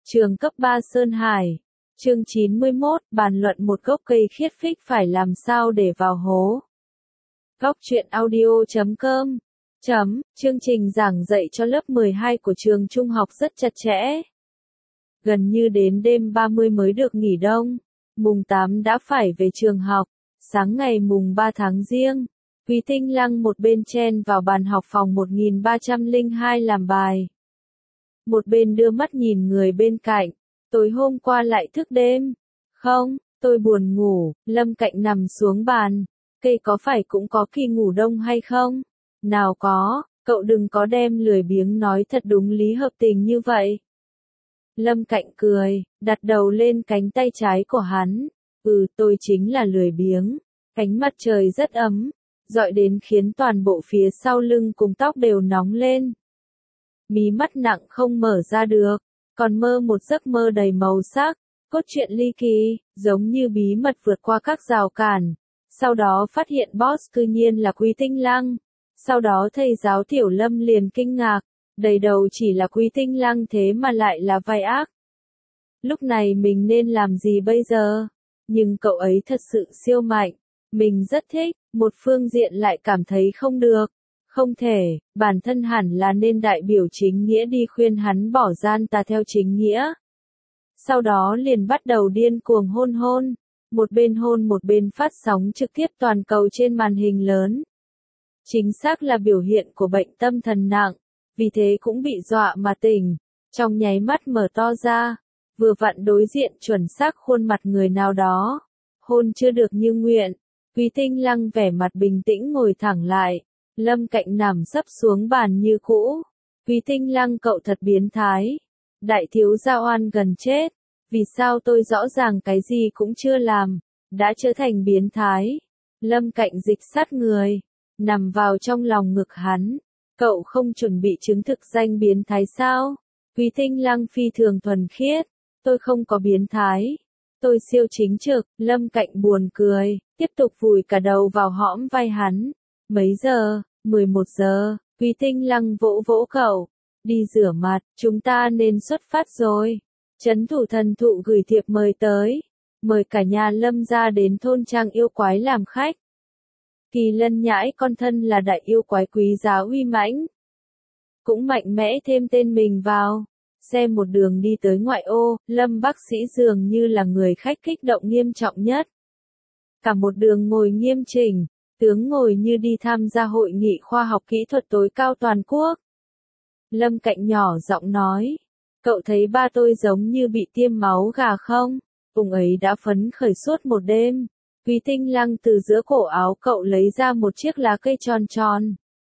Trường cấp 3 Sơn Hải. Chương 91, bàn luận một gốc cây khiết phích phải làm sao để vào hố. Góc truyện audio.com. Chương trình giảng dạy cho lớp 12 của trường trung học rất chặt chẽ. Gần như đến đêm 30 mới được nghỉ đông. Mùng 8 đã phải về trường học. Sáng ngày mùng 3 tháng Giêng, Quý Tinh Lăng một bên chen vào bàn học phòng 1302 làm bài. Một bên đưa mắt nhìn người bên cạnh. Tối hôm qua lại thức đêm. Không, tôi buồn ngủ. Lâm Cạnh nằm xuống bàn. Cây có phải cũng có kỳ ngủ đông hay không? Nào có, cậu đừng có đem lười biếng nói thật đúng lý hợp tình như vậy. Lâm Cạnh cười, đặt đầu lên cánh tay trái của hắn. Tôi chính là lười biếng. Ánh mặt trời rất ấm, rọi đến khiến toàn bộ phía sau lưng cùng tóc đều nóng lên. Mí mắt nặng không mở ra được, còn mơ một giấc mơ đầy màu sắc, cốt truyện ly kỳ, giống như bí mật vượt qua các rào cản. Sau đó phát hiện boss cư nhiên là Quý Tinh Lăng. Sau đó thầy giáo Tiểu Lâm liền kinh ngạc, đầy đầu chỉ là Quý Tinh Lăng thế mà lại là vai ác. Lúc này mình nên làm gì bây giờ? Nhưng cậu ấy thật sự siêu mạnh, mình rất thích, một phương diện lại cảm thấy không được. Không thể, bản thân hẳn là nên đại biểu chính nghĩa đi khuyên hắn bỏ gian tà theo chính nghĩa. Sau đó liền bắt đầu điên cuồng hôn. Một bên hôn một bên phát sóng trực tiếp toàn cầu trên màn hình lớn. Chính xác là biểu hiện của bệnh tâm thần nặng, vì thế cũng bị dọa mà tỉnh. Trong nháy mắt mở to ra, vừa vặn đối diện chuẩn xác khuôn mặt người nào đó. Hôn chưa được như nguyện, Quý Tinh Lăng vẻ mặt bình tĩnh ngồi thẳng lại. Lâm Cạnh nằm sấp xuống bàn như cũ. Quý Tinh Lăng cậu thật biến thái. Đại thiếu gia oan gần chết. Vì sao tôi rõ ràng cái gì cũng chưa làm, đã trở thành biến thái. Lâm Cạnh dịch sát người, nằm vào trong lòng ngực hắn. Cậu không chuẩn bị chứng thực danh biến thái sao? Quý Tinh Lăng phi thường thuần khiết. Tôi không có biến thái. Tôi siêu chính trực. Lâm Cạnh buồn cười, tiếp tục vùi cả đầu vào hõm vai hắn. Mấy giờ? 11 giờ. Quý Tinh Lăng vỗ vỗ cậu. Đi rửa mặt, chúng ta nên xuất phát rồi. Trấn thủ thần thụ gửi thiệp mời tới. Mời cả nhà Lâm gia đến thôn trang yêu quái làm khách. Kỳ Lân Nhãi con thân là đại yêu quái quý giá uy mãnh. Cũng mạnh mẽ thêm tên mình vào. Xe một đường đi tới ngoại ô, Lâm bác sĩ dường như là người khách kích động nghiêm trọng nhất. Cả một đường ngồi nghiêm chỉnh, tướng ngồi như đi tham gia hội nghị khoa học kỹ thuật tối cao toàn quốc. Lâm Cạnh nhỏ giọng nói, cậu thấy ba tôi giống như bị tiêm máu gà không? Ông ấy đã phấn khởi suốt một đêm. Quý Tinh Lăng từ giữa cổ áo cậu lấy ra một chiếc lá cây tròn tròn.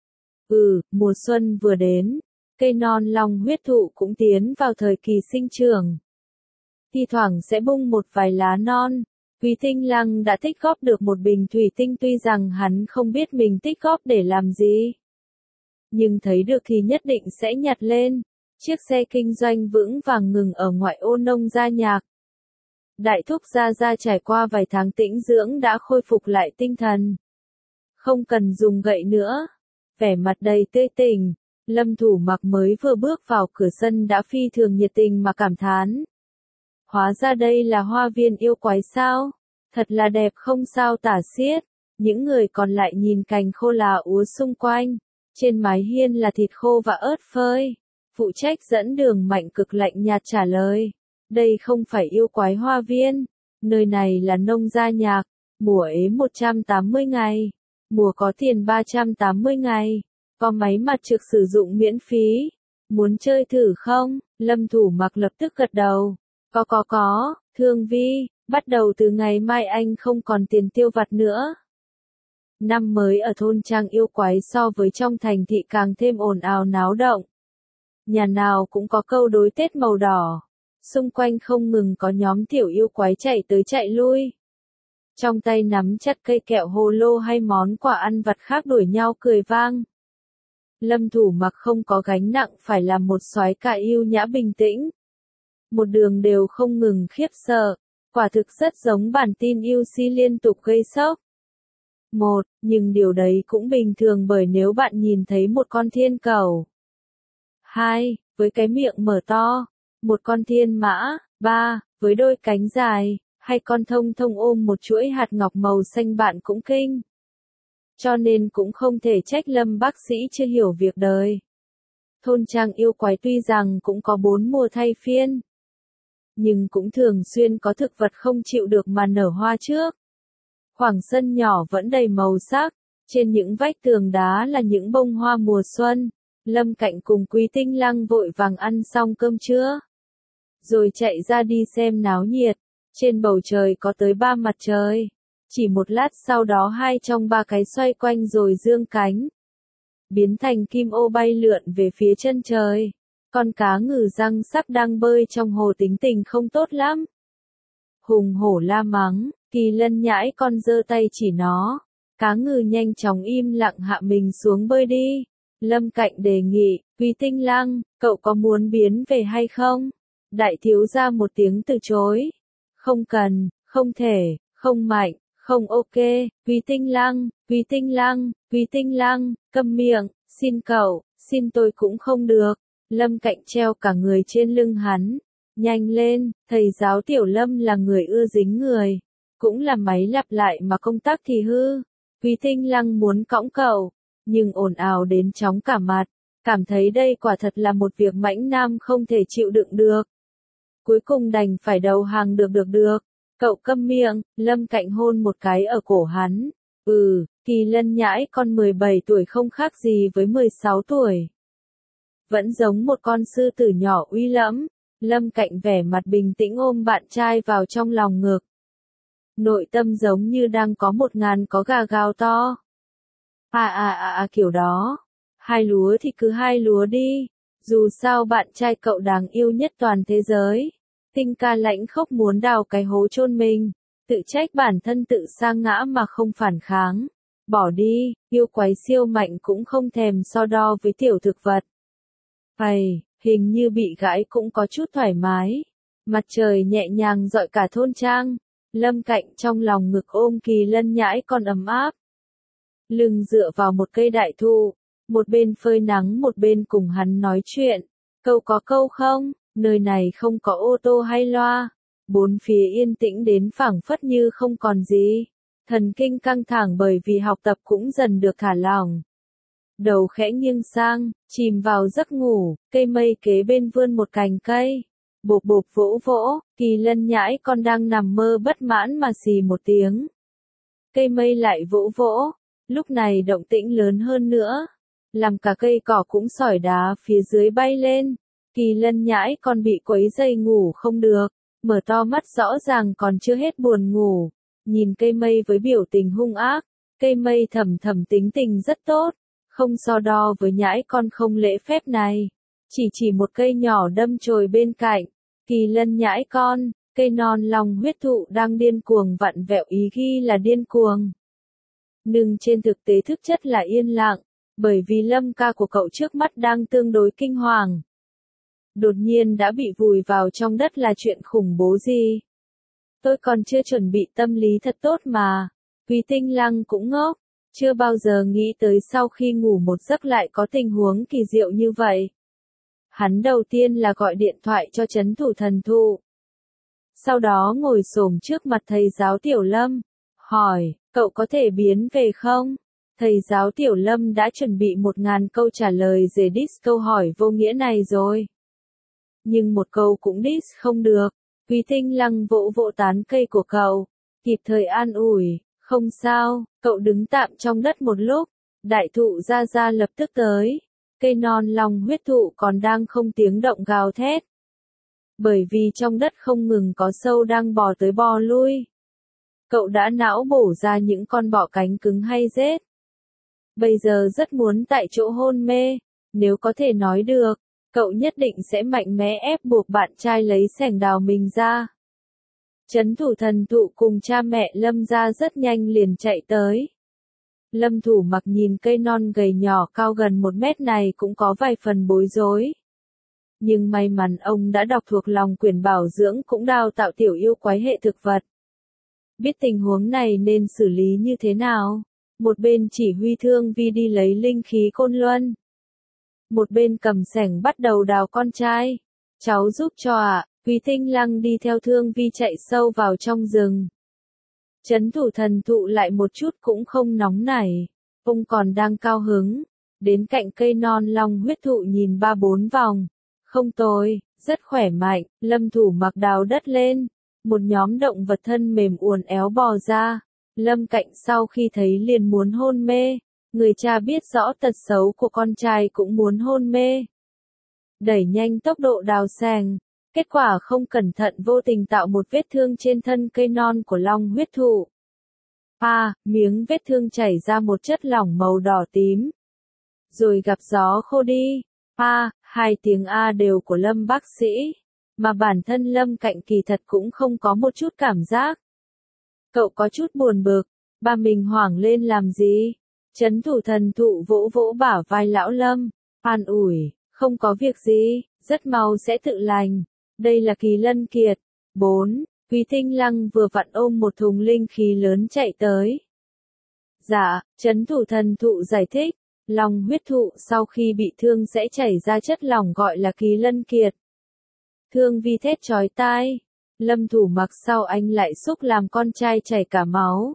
Mùa xuân vừa đến, cây non long huyết thụ cũng tiến vào thời kỳ sinh trưởng. Thi thoảng sẽ bung một vài lá non. Quý Tinh Lăng đã tích góp được một bình thủy tinh tuy rằng hắn không biết mình tích góp để làm gì. Nhưng thấy được thì nhất định sẽ nhặt lên. Chiếc xe kinh doanh vững vàng ngừng ở ngoại ô Nông Gia Nhạc. Đại thúc Gia trải qua vài tháng tĩnh dưỡng đã khôi phục lại tinh thần. Không cần dùng gậy nữa. Vẻ mặt đầy tươi tỉnh. Lâm Thủ Mặc mới vừa bước vào cửa sân đã phi thường nhiệt tình mà cảm thán. Hóa ra đây là hoa viên yêu quái sao? Thật là đẹp không sao tả xiết. Những người còn lại nhìn cành khô là úa xung quanh. Trên mái hiên là thịt khô và ớt phơi. Phụ trách dẫn đường Mạnh Cực lạnh nhạt trả lời. Đây không phải yêu quái hoa viên. Nơi này là Nông Gia Nhạc. Mùa ế 180 ngày. Mùa có tiền 380 ngày. Có máy mặt trực sử dụng miễn phí. Muốn chơi thử không? Lâm Thủ Mặc lập tức gật đầu. Có. Thương Vi, bắt đầu từ ngày mai anh không còn tiền tiêu vặt nữa. Năm mới ở thôn trang yêu quái so với trong thành thị càng thêm ồn ào náo động. Nhà nào cũng có câu đối Tết màu đỏ. Xung quanh không ngừng có nhóm tiểu yêu quái chạy tới chạy lui. Trong tay nắm chặt cây kẹo hồ lô hay món quà ăn vặt khác đuổi nhau cười vang. Lâm Thủ Mặc không có gánh nặng phải làm một soái ca yêu nhã bình tĩnh. Một đường đều không ngừng khiếp sợ. Quả thực rất giống bản tin UC liên tục gây sốc. Nhưng điều đấy cũng bình thường bởi nếu bạn nhìn thấy một con thiên cẩu. 2. Với cái miệng mở to, một con thiên mã, 3, với đôi cánh dài, hay con thông thông ôm một chuỗi hạt ngọc màu xanh bạn cũng kinh. Cho nên cũng không thể trách Lâm bác sĩ chưa hiểu việc đời. Thôn trang yêu quái tuy rằng cũng có 4 mùa thay phiên, nhưng cũng thường xuyên có thực vật không chịu được mà nở hoa trước. Khoảng sân nhỏ vẫn đầy màu sắc, trên những vách tường đá là những bông hoa mùa xuân. Lâm Cạnh cùng Quý Tinh Lăng vội vàng ăn xong cơm trưa, rồi chạy ra đi xem náo nhiệt. Trên bầu trời có tới 3 mặt trời. Chỉ một lát sau đó 2 trong 3 cái xoay quanh rồi dương cánh, biến thành kim ô bay lượn về phía chân trời. Con cá ngừ răng sắc đang bơi trong hồ tính tình không tốt lắm. Hùng hổ la mắng, Kỳ Lân nhãi con giơ tay chỉ nó. Cá ngừ nhanh chóng im lặng hạ mình xuống bơi đi. Lâm Cạnh đề nghị, Quý Tinh Lăng, cậu có muốn biến về hay không? Đại thiếu gia một tiếng từ chối. Không cần, không thể, không mạnh, không ok. Quý Tinh Lăng, Quý Tinh Lăng, Quý Tinh Lăng, câm miệng, xin cậu, xin tôi cũng không được. Lâm Cạnh treo cả người trên lưng hắn. Nhanh lên, thầy giáo Tiểu Lâm là người ưa dính người. Cũng là máy lặp lại mà công tác thì hư. Quý Tinh Lăng muốn cõng cậu, nhưng ồn ào đến chóng cả mặt. Cảm thấy đây quả thật là một việc mãnh nam không thể chịu đựng được. Cuối cùng đành phải đầu hàng được. Cậu câm miệng, Lâm Cạnh hôn một cái ở cổ hắn. Kỳ Lân nhãi con 17 tuổi không khác gì với 16 tuổi. Vẫn giống một con sư tử nhỏ uy lẫm. Lâm Cạnh vẻ mặt bình tĩnh ôm bạn trai vào trong lòng ngực. Nội tâm giống như đang có 1000 có gà gào to. Kiểu đó. 2 lúa thì cứ 2 lúa đi. Dù sao bạn trai cậu đáng yêu nhất toàn thế giới. Tinh ca lãnh khốc muốn đào cái hố chôn mình. Tự trách bản thân tự sa ngã mà không phản kháng. Bỏ đi, yêu quái siêu mạnh cũng không thèm so đo với tiểu thực vật. Hình như bị gãi cũng có chút thoải mái. Mặt trời nhẹ nhàng rọi cả thôn trang. Lâm Cạnh trong lòng ngực ôm Kỳ Lân nhãi con ấm áp. Lưng dựa vào một cây đại thụ. Một bên phơi nắng một bên cùng hắn nói chuyện. Cậu có câu không? Nơi này không có ô tô hay loa. Bốn phía yên tĩnh đến phảng phất như không còn gì. Thần kinh căng thẳng bởi vì học tập cũng dần được thả lỏng. Đầu khẽ nghiêng sang, chìm vào giấc ngủ, cây mây kế bên vươn một cành cây. Bộp bộp vỗ vỗ, Kỳ Lân nhãi con đang nằm mơ bất mãn mà xì một tiếng. Cây mây lại vỗ vỗ, lúc này động tĩnh lớn hơn nữa. Làm cả cây cỏ cũng sỏi đá phía dưới bay lên. Kỳ Lân nhãi con bị quấy dây ngủ không được, mở to mắt rõ ràng còn chưa hết buồn ngủ. Nhìn cây mây với biểu tình hung ác, cây mây thầm thầm tính tình rất tốt. Không so đo với nhãi con không lễ phép này. Chỉ một cây nhỏ đâm chồi bên cạnh. Kỳ Lân nhãi con, cây non lòng huyết thụ đang điên cuồng vặn vẹo ý ghi là điên cuồng. Nhưng trên thực tế thực chất là yên lặng, bởi vì Lâm ca của cậu trước mắt đang tương đối kinh hoàng. Đột nhiên đã bị vùi vào trong đất là chuyện khủng bố gì? Tôi còn chưa chuẩn bị tâm lý thật tốt mà. Quý Tinh Lăng cũng ngốc. Chưa bao giờ nghĩ tới sau khi ngủ một giấc lại có tình huống kỳ diệu như vậy. Hắn đầu tiên là gọi điện thoại cho trấn thủ thần thụ. Sau đó ngồi xổm trước mặt thầy giáo Tiểu Lâm. Hỏi, cậu có thể biến về không? Thầy giáo Tiểu Lâm đã chuẩn bị 1000 câu trả lời để diss câu hỏi vô nghĩa này rồi. Nhưng một câu cũng diss không được. Quý Tinh Lăng vỗ vỗ tán cây của cậu. Kịp thời an ủi. Không sao, cậu đứng tạm trong đất một lúc. Đại thụ ra lập tức tới. Cây non lòng huyết thụ còn đang không tiếng động gào thét. Bởi vì trong đất không ngừng có sâu đang bò tới bò lui. Cậu đã não bổ ra những con bọ cánh cứng hay rết. Bây giờ rất muốn tại chỗ hôn mê. Nếu có thể nói được, cậu nhất định sẽ mạnh mẽ ép buộc bạn trai lấy xẻng đào mình ra. Trấn thủ thần thụ cùng cha mẹ Lâm ra rất nhanh liền chạy tới. Lâm Thủ Mặc nhìn cây non gầy nhỏ cao gần 1 mét này cũng có vài phần bối rối. Nhưng may mắn ông đã đọc thuộc lòng quyển bảo dưỡng cũng đào tạo tiểu yêu quái hệ thực vật. Biết tình huống này nên xử lý như thế nào. Một bên chỉ huy Thương Vi đi lấy linh khí côn luân. Một bên cầm xẻng bắt đầu đào con trai. Cháu giúp cho ạ. Quý Tinh Lăng đi theo Thương Vi chạy sâu vào trong rừng. Trấn thủ thần thụ lại một chút cũng không nóng nảy. Ông còn đang cao hứng. Đến cạnh cây non long huyết thụ nhìn 3-4 vòng. Không tồi, rất khỏe mạnh. Lâm Thủ Mặc đào đất lên. Một nhóm động vật thân mềm uốn éo bò ra. Lâm Cạnh sau khi thấy liền muốn hôn mê. Người cha biết rõ tật xấu của con trai cũng muốn hôn mê. Đẩy nhanh tốc độ đào sàng. Kết quả không cẩn thận vô tình tạo một vết thương trên thân cây non của long huyết thụ. Miếng vết thương chảy ra một chất lỏng màu đỏ tím. Rồi gặp gió khô đi. Hai tiếng đều của Lâm bác sĩ. Mà bản thân Lâm Cạnh kỳ thật cũng không có một chút cảm giác. Cậu có chút buồn bực. Ba mình hoảng lên làm gì? Trấn thủ thần thụ vỗ vỗ bả vai lão Lâm. An ủi, không có việc gì, rất mau sẽ tự lành. Đây là Kỳ Lân Kiệt. 4. Quý Tinh Lăng vừa vặn ôm một thùng linh khí lớn chạy tới. Dạ, trấn thủ thần thụ giải thích. Long huyết thụ sau khi bị thương sẽ chảy ra chất lỏng gọi là Kỳ Lân Kiệt. Thương Vi thét chói tai. Lâm Thủ Mặc sau anh lại xúc làm con trai chảy cả máu.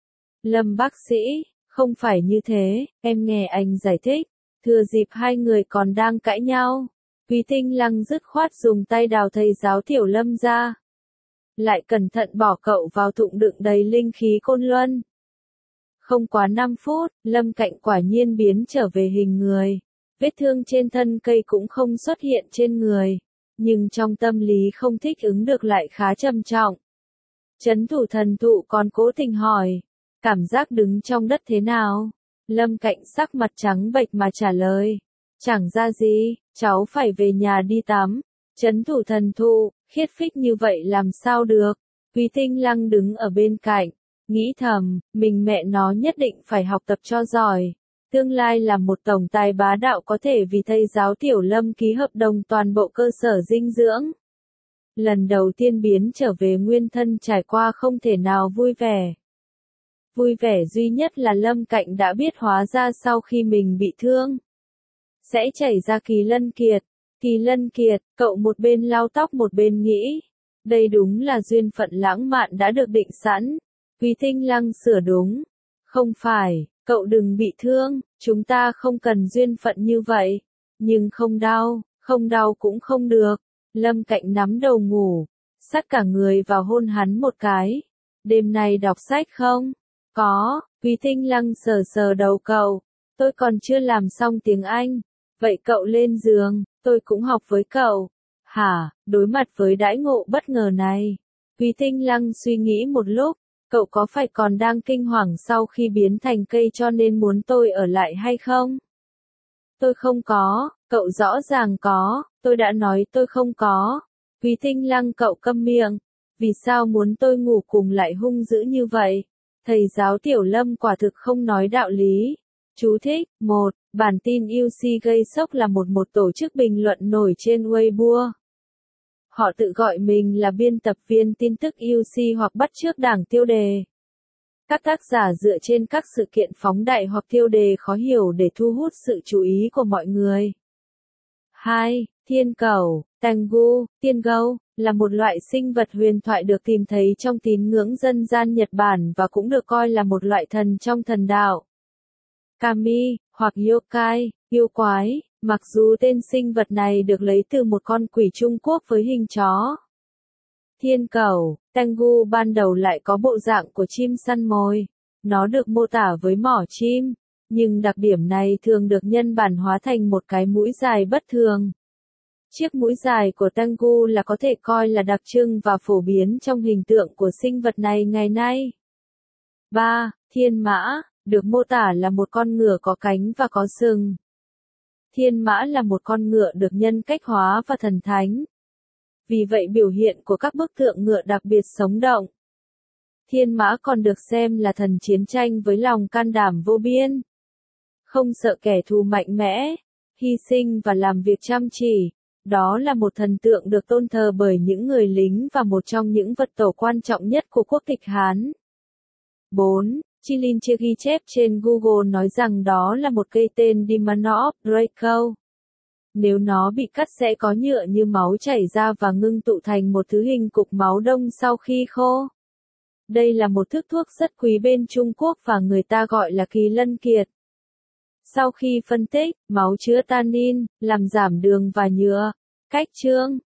Lâm bác sĩ, không phải như thế, em nghe anh giải thích. Thừa dịp hai người còn đang cãi nhau. Quý Tinh Lăng dứt khoát dùng tay đào thầy giáo Tiểu Lâm ra. Lại cẩn thận bỏ cậu vào thụng đựng đầy linh khí côn luân. Không quá 5 phút, Lâm Cạnh quả nhiên biến trở về hình người. Vết thương trên thân cây cũng không xuất hiện trên người. Nhưng trong tâm lý không thích ứng được lại khá trầm trọng. Trấn thủ thần thụ còn cố tình hỏi. Cảm giác đứng trong đất thế nào? Lâm Cạnh sắc mặt trắng bệch mà trả lời. Chẳng ra gì, cháu phải về nhà đi tắm. Trấn thủ thần thụ, khiết phích như vậy làm sao được? Quý Tinh Lăng đứng ở bên cạnh. Nghĩ thầm, mình mẹ nó nhất định phải học tập cho giỏi. Tương lai là một tổng tài bá đạo có thể vì thầy giáo Tiểu Lâm ký hợp đồng toàn bộ cơ sở dinh dưỡng. Lần đầu tiên biến trở về nguyên thân trải qua không thể nào vui vẻ. Vui vẻ duy nhất là Lâm Cạnh đã biết hóa ra sau khi mình bị thương. Sẽ chảy ra Kỳ Lân Kiệt. Kỳ Lân Kiệt, cậu một bên lau tóc một bên nghĩ. Đây đúng là duyên phận lãng mạn đã được định sẵn. Quý Tinh Lăng sửa đúng. Không phải, cậu đừng bị thương, chúng ta không cần duyên phận như vậy. Nhưng không đau cũng không được. Lâm Cạnh nắm đầu ngủ, sắt cả người vào hôn hắn một cái. Đêm nay đọc sách không? Có, Quý Tinh Lăng sờ sờ đầu cậu. Tôi còn chưa làm xong tiếng Anh. Vậy cậu lên giường, tôi cũng học với cậu. Hả, đối mặt với đãi ngộ bất ngờ này. Quý Tinh Lăng suy nghĩ một lúc. Cậu có phải còn đang kinh hoàng sau khi biến thành cây cho nên muốn tôi ở lại hay không? Tôi không có, cậu rõ ràng có, tôi đã nói tôi không có. Quý Tinh Lăng cậu câm miệng. Vì sao muốn tôi ngủ cùng lại hung dữ như vậy? Thầy giáo Tiểu Lâm quả thực không nói đạo lý. Chú thích, 1. Bản tin UC gây sốc là một tổ chức bình luận nổi trên Weibo. Họ tự gọi mình là biên tập viên tin tức UC hoặc bắt chước đảng tiêu đề. Các tác giả dựa trên các sự kiện phóng đại hoặc tiêu đề khó hiểu để thu hút sự chú ý của mọi người. 2. Thiên cầu, Tengu, tiên gâu, là một loại sinh vật huyền thoại được tìm thấy trong tín ngưỡng dân gian Nhật Bản và cũng được coi là một loại thần trong thần đạo. Kami, hoặc yokai, yêu quái, mặc dù tên sinh vật này được lấy từ một con quỷ Trung Quốc với hình chó. Thiên cầu, Tengu ban đầu lại có bộ dạng của chim săn mồi. Nó được mô tả với mỏ chim, nhưng đặc điểm này thường được nhân bản hóa thành một cái mũi dài bất thường. Chiếc mũi dài của Tengu là có thể coi là đặc trưng và phổ biến trong hình tượng của sinh vật này ngày nay. 3. Thiên mã, được mô tả là một con ngựa có cánh và có sừng. Thiên mã là một con ngựa được nhân cách hóa và thần thánh. Vì vậy biểu hiện của các bức tượng ngựa đặc biệt sống động. Thiên mã còn được xem là thần chiến tranh với lòng can đảm vô biên. Không sợ kẻ thù mạnh mẽ, hy sinh và làm việc chăm chỉ. Đó là một thần tượng được tôn thờ bởi những người lính và một trong những vật tổ quan trọng nhất của quốc tịch Hán. 4. Chilin chưa ghi chép trên Google nói rằng đó là một cây tên Demonor of Draco. Nếu nó bị cắt sẽ có nhựa như máu chảy ra và ngưng tụ thành một thứ hình cục máu đông sau khi khô. Đây là một thức thuốc rất quý bên Trung Quốc và người ta gọi là kỳ lân kiệt. Sau khi phân tích, máu chứa tannin, làm giảm đường và nhựa. Cách chưng.